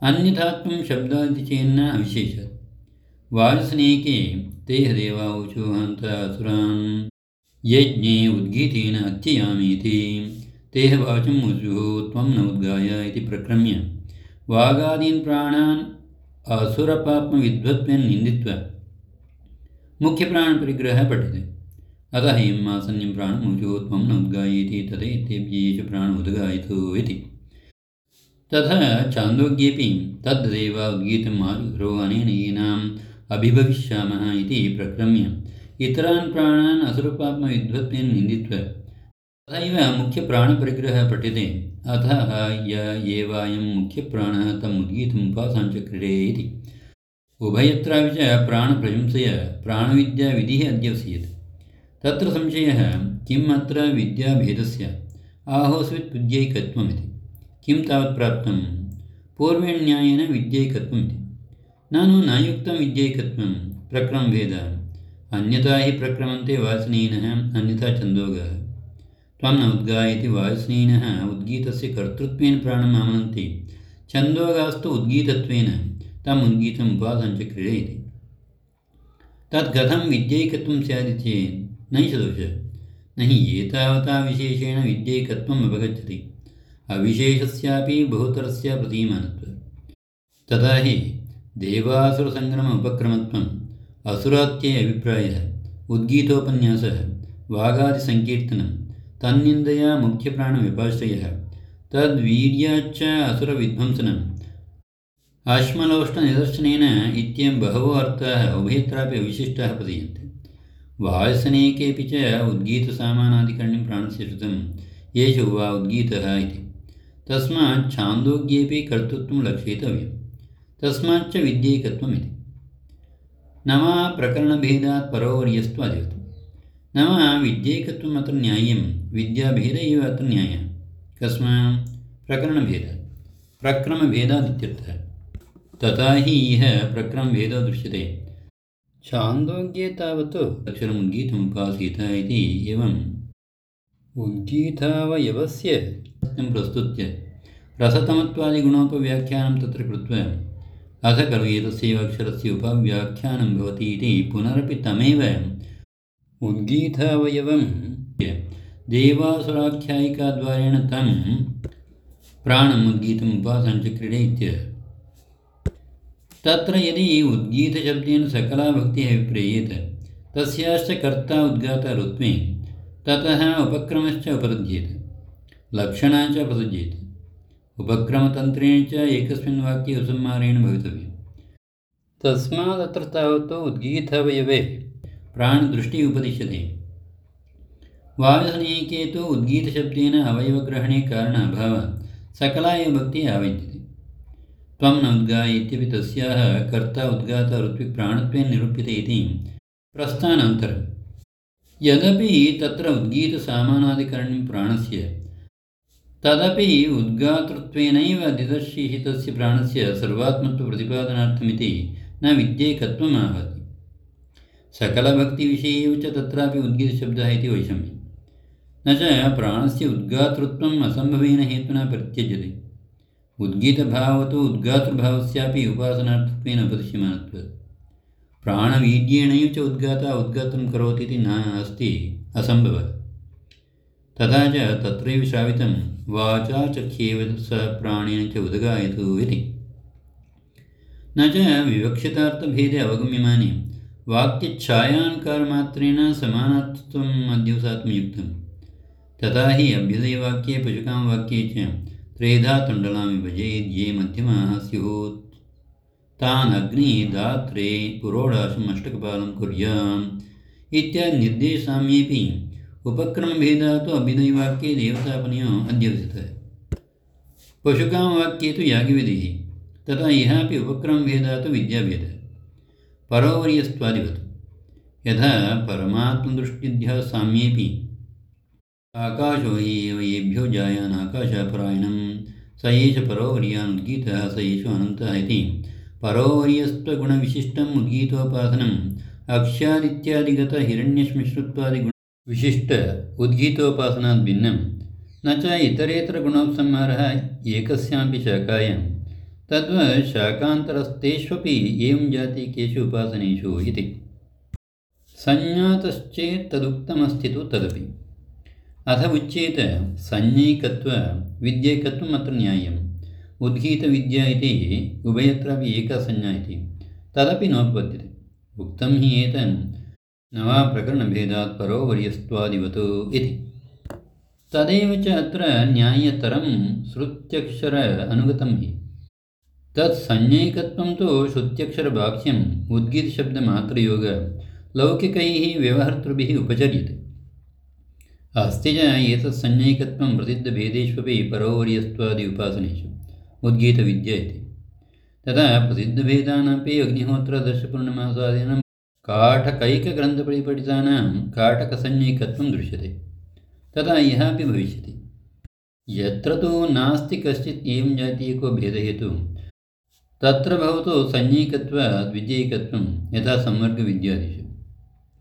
अन्यथा त्वं शब्दादि चेन्न अविशेषात्। वायुसनेके ते देवाऊचो हन्त असुरान् यज्ञे उद्गीतेन हत्ययामीति। तेह वाचं ऊचुः त्वं न उद्गाय इति प्रक्रम्य वागादीन् प्राणान् असुरपाप्मविद्वत्वेन निन्दित्वा मुख्यप्राणपरिग्रहः पठ्यते। अतः इयम् आसन्यं प्राणमूचुः त्वं न उद्गायेति तथैत्येभ्येष प्राण उद्गायतु इति। तथा छान्दोग्येऽपि तद्देव उद्गीतम् आयुः अनेन येनाम् अभिभविष्यामः इति प्रक्रम्य इतरान् प्राणान् असुरपाप्मविद्वत्वेन निन्दित्वा तथैव मुख्यप्राणपरिग्रहः पठ्यते। अतः य एवायं मुख्यप्राणः तम् उद्गीतम् उपासञ्चक्रिरे इति। उभयत्रापि च प्राणप्रशंसया प्राणविद्याविधिः अध्यवसीयते। तत्र संशयः किम् अत्र विद्याभेदस्य आहोस्वित् विद्यैकत्वमिति। किं तावत् प्राप्तं? पूर्वेण न्यायेन विद्यैकत्वमिति। ननु न युक्तं विद्यैकत्वं प्रक्रमभेदः। अन्यथा हि प्रक्रमन्ते वासनीनः अन्यथा छन्दोगः। त्वं न उद्गायति वासनीनः उद्गीतस्य कर्तृत्वेन प्राणम् आमनन्ति, छन्दोगास्तु उद्गीतत्वेन तम् उद्गीतम् उपासञ्चक्रिरे इति। तत्कथं विद्यैकत्वं स्यादिति चेत् नैष दोषः। न हि एतावता विशेषेण विद्यैकत्वम् अपगच्छति, अविशेषस्यापि बहुतरस्य प्रतीयमानत्वात्। तथा हि देवासुरसङ्ग्रम उपक्रमत्वम् असुरात्ये अभिप्रायः, उद्गीतोपन्यासः, वागादिसङ्कीर्तनं, तन्निन्दया मुख्यप्राणव्यपाश्रयः, तद्वीर्याच्च असुरविध्वंसनम्, अश्मलोष्टनिदर्शनेन इत्येवं बहवो अर्थाः उभयत्रापि अविशिष्टाः प्रतीयन्ते। वायुसनेकेऽपि च उद्गीतसामानाधिकरण्यं प्राणस्य श्रुतं येषु वा उद्गीतः इति। तस्मात् छान्दोग्येऽपि कर्तृत्वं लक्षयितव्यं। तस्माच्च विद्यैकत्वमिति। न वा प्रकरणभेदात् परोवर्यस्त्वादिवत्। न वा विद्यैकत्वम् अत्र न्याय्यं, विद्याभेद एव अत्र न्यायः। कस्मात्? प्रकरणभेदात्, प्रक्रमभेदादित्यर्थः। तथा हि इह प्रक्रमभेदो दृश्यते। छान्दोग्ये तावत् अक्षरम् उद्गीतमुपासीत इति एवम् उद्गीतावयवस्य प्रस्तुत्य रसतमत्वादिगुणोपव्याख्यानं तत्र कृत्वा अथ खलु एतस्यैव अक्षरस्य उपव्याख्यानं भवति इति पुनरपि तमेव उद्गीतावयवं देवासुराख्यायिकाद्वारेण तं प्राणम् उद्गीतम् उपासञ्चक्रिरे इत्यर्थः। तत्र यदि उद्गीतशब्देन सकला भक्तिः अभिप्रेयेत तस्याश्च कर्ता उद्गाता ऋत्वेन ततः उपक्रमश्च उपरुध्येत, लक्षणा च प्रसज्येत, उपक्रमतन्त्रेण च एकस्मिन् वाक्ये उपसंहारेण भवितव्यम्। तस्मादत्र तावत् उद्गीतावयवे प्राणदृष्टिः उपदिश्यते। वायुसनेके तु उद्गीतशब्देन अवयवग्रहणे कारण अभावात् सकला एव भक्तिः आविद्यते। त्वं न उद्गाय इत्यपि तस्याः कर्ता उद्गाता ऋत्विक्प्राणत्वेन निरूप्यते इति प्रस्थानान्तरम्। यदपि तत्र उद्गीतसामानाधिकरण्यं प्राणस्य तदपि उद्गातृत्वेनैव दिदर्शितस्य प्राणस्य सर्वात्मत्वप्रतिपादनार्थमिति न विद्यैकत्वम् आहति। सकलभक्तिविषये एव च तत्रापि उद्गीतशब्दः इति वैषम्यम्। न च प्राणस्य उद्गातृत्वम् असम्भवेन हेतुना परित्यज्यते। उद्गीतभावतो उद्गातृभावस्यापि उपासनार्थत्वेन उपदिश्यमानत्वात्। प्राणवीर्येणैव च उद्गाता उद्गातं करोति इति नास्ति, असम्भवः। तथा च तत्रैव श्रावितं वाचा चख्येव स प्राणेन च उद्गायतु इति। न च विवक्षितार्थभेदे अवगम्यमाने वाक्यच्छायान्कारमात्रेण समानार्थत्वम् अध्यवसात्मयुक्तम्। तथा हि अभ्युदयवाक्ये पशुकामवाक्ये च त्रेधा तण्डलानि भजेत् ये मध्यमाः स्युः तान् अग्निदात्रे पुरोडाशम् अष्टकपालं कुर्याम् इत्यादि निर्देशसाम्येऽपि उपक्रमभेदः तु अभ्युदयवाक्ये देवतापनयो अध्यवसितः, पशुकामवाक्ये तु यागविधिः। तथा इहापि उपक्रमभेदः तु विद्याभेदः परोवर्यस्त्वादिवत्। यथा परमात्मदृष्टिभ्यः साम्येऽपि आकाशो हि एव येभ्यो जायान् आकाशपरायणं स एष परोवर्यान् उद्गीतः स एषो अनन्तः इति परोवर्यस्त्वगुणविशिष्टम् उद्गीतोपासनम् अक्ष्यादित्यादिगतहिरण्यश्मिश्रुत्वादिगुणविशिष्ट उद्गीतोपासनात् भिन्नं। न च इतरेतरगुणोपसंहारः एकस्यामपि शाखायां तद्वत् शाकान्तरस्तेष्वपि एवं जातीकेषु उपासनेषु इति। संज्ञातश्चेत् तदुक्तमस्ति तु तदपि। अथ उच्येत संज्ञैकत्वविद्यैकत्वम् अत्र न्याय्यम्। उद्गीतविद्या इति उभयत्रापि एका संज्ञा इति तदपि नोपपद्यते। उक्तं हि एतन् न वा प्रकरणभेदात् परोवर्यस्त्वादिवत् इति। तदेव च अत्र न्याय्यतरं श्रुत्यक्षर अनुगतं हि। तत्संज्ञैकत्वं तु श्रुत्यक्षरवाक्यम् उद्गीतशब्दमात्रयोग लौकिकैः व्यवहर्तृभिः उपचर्यते। अस्ति च एतत्संज्ञैकत्वं प्रसिद्धभेदेष्वपि परोवर्यस्त्वादि उपासनेषु उद्गीतविद्या इति। तदा प्रसिद्धभेदानामपि अग्निहोत्रदर्शपूर्णमासादीनां काठकैकग्रन्थपरिपठितानां काटकसंज्ञैकत्वं दृश्यते। तदा यः अपि भविष्यति। यत्र तु नास्ति कश्चित् एवं जातीयको भेदहेतुः तत्र भवतु संज्ञैकत्वात् विद्यैकत्वं यथा संवर्गविद्यादिषु।